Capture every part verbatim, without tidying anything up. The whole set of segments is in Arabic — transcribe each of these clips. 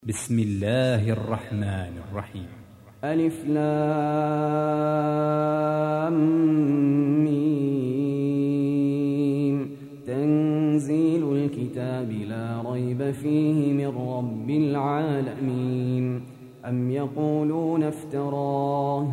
بسم الله الرحمن الرحيم. ألف لام ميم. تنزيل الكتاب لا ريب فيه من رب العالمين. أم يقولون افتراه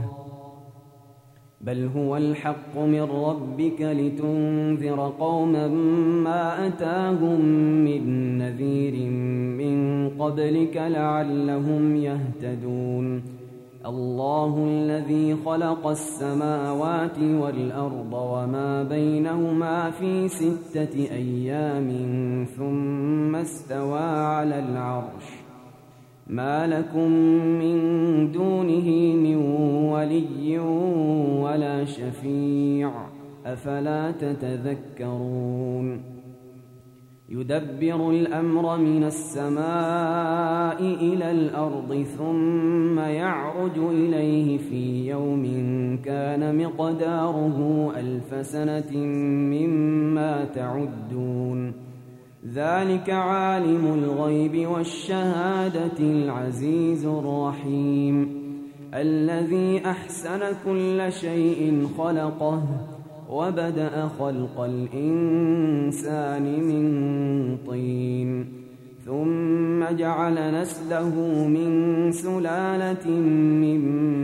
بل هو الحق من ربك لتنذر قوما ما أتاهم من نذير من قبلك لعلهم يهتدون. الله الذي خلق السماوات والأرض وما بينهما في ستة أيام ثم استوى على العرش ما لكم من دونه من ولي ولا شفيع أفلا تتذكرون. يدبر الأمر من السماء إلى الأرض ثم يعرج إليه في يوم كان مقداره ألف سنة مما تعدون. ذلك عالم الغيب والشهادة العزيز الرحيم الذي أحسن كل شيء خلقه وبدأ خلق الإنسان من طين ثم جعل نسله من سلالة من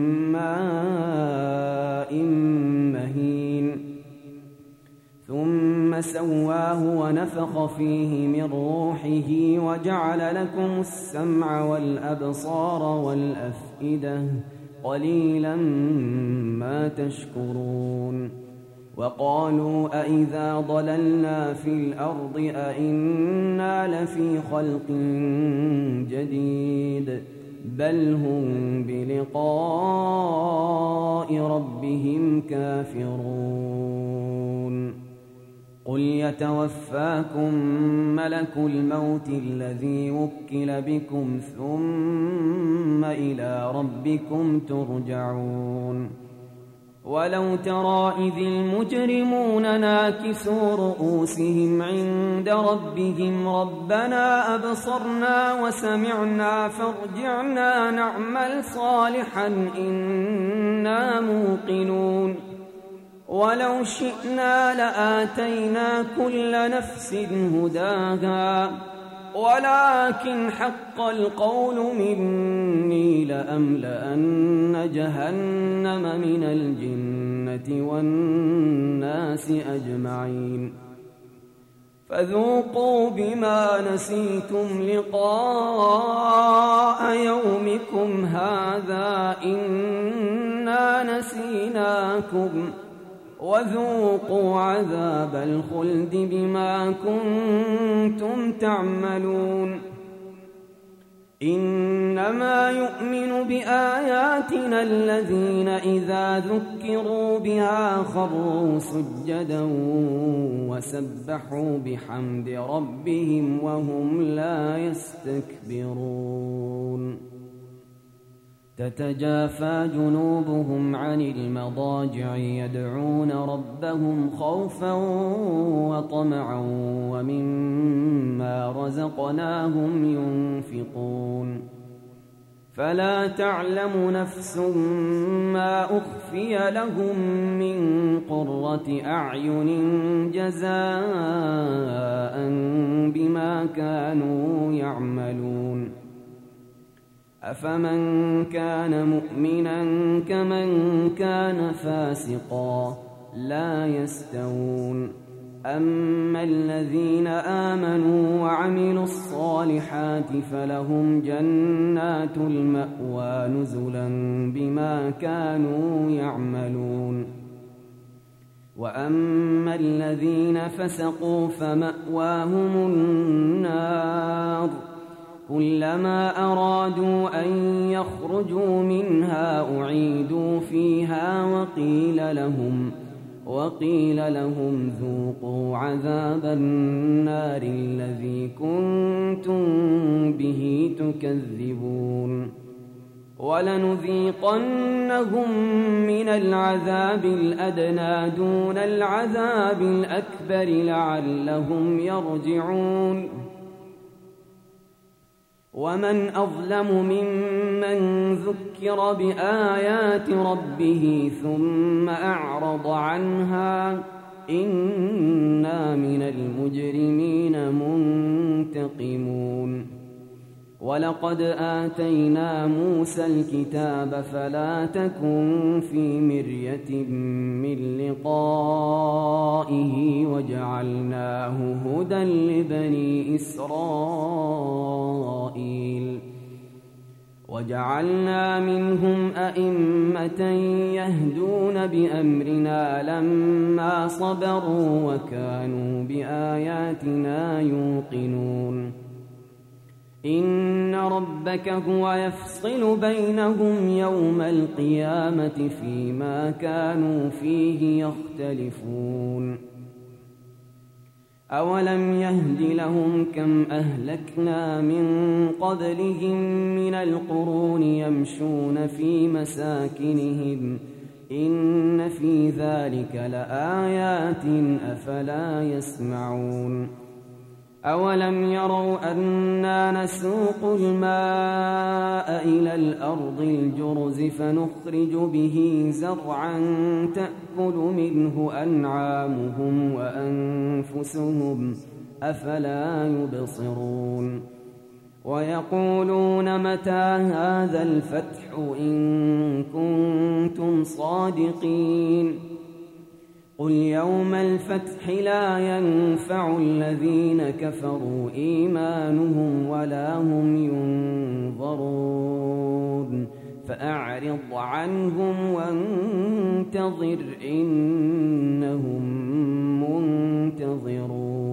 ماء مهين ثم سواه ونفخ فيه من روحه وجعل لكم السمع والأبصار والأفئدة قليلا ما تشكرون. وقالوا أئذا ضللنا في الأرض أئنا لفي خلق جديد بل هم بلقاء ربهم كافرون. قل يتوفاكم ملك الموت الذي وكل بكم ثم إلى ربكم ترجعون. ولو ترى إذ المجرمون ناكسوا رؤوسهم عند ربهم ربنا أبصرنا وسمعنا فارجعنا نعمل صالحا إنا موقنون. ولو شئنا لآتينا كل نفس هداها ولكن حق القول مني لأملأن جهنم من الجنة والناس أجمعين. فذوقوا بما نسيتم لقاء يومكم هذا إنا نسيناكم وذوقوا عذاب الخلد بما كنتم تعملون. إنما يؤمن بآياتنا الذين إذا ذكروا بها خروا سجدا وسبحوا بحمد ربهم وهم لا يستكبرون. تتجافى جنوبهم عن المضاجع يدعون ربهم خوفا وطمعا ومما رزقناهم ينفقون. فلا تعلم نفس ما أخفي لهم من قرة أعين جزاء بما كانوا يعملون. أفمن كان مؤمنا كمن كان فاسقا لا يستوون. أما الذين آمنوا وعملوا الصالحات فلهم جنات المأوى نزلا بما كانوا يعملون. وأما الذين فسقوا فمأواهم النار كلما أرادوا أن يخرجوا منها أعيدوا فيها وقيل لهم وقيل لهم ذوقوا عذاب النار الذي كنتم به تكذبون. ولنذيقنهم من العذاب الأدنى دون العذاب الأكبر لعلهم يرجعون. ومن أظلم ممن ذكر بآيات ربه ثم أعرض عنها إنا من المجرمين منتقمون ولقد آتينا موسى الكتاب فلا تكن في مرية من لقائه وجعلناه هدى لبني إسرائيل وجعلنا منهم أئمة يهدون بأمرنا لما صبروا وكانوا بآياتنا يوقنون إن ربك هو يفصل بينهم يوم القيامة فيما كانوا فيه يختلفون أولم يهد لهم كم أهلكنا من قبلهم من القرون يمشون في مساكنهم إن في ذلك لآيات أفلا يسمعون أولم يروا أنا نسوق الماء إلى الأرض الجرز فنخرج به زرعا تأكل منه أنعامهم وأنفسهم أفلا يبصرون ويقولون متى هذا الفتح إن كنتم صادقين قل يوم الفتح لا ينفع الذين كفروا إيمانهم ولا هم ينظرون فأعرض عنهم وانتظر إنهم منتظرون